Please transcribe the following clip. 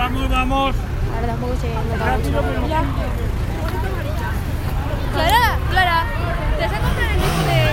Vamos, vamos. Ahora tampoco se nota Rápido, mucho. pero... Clara, Clara, ¿te vas a comprar el disco de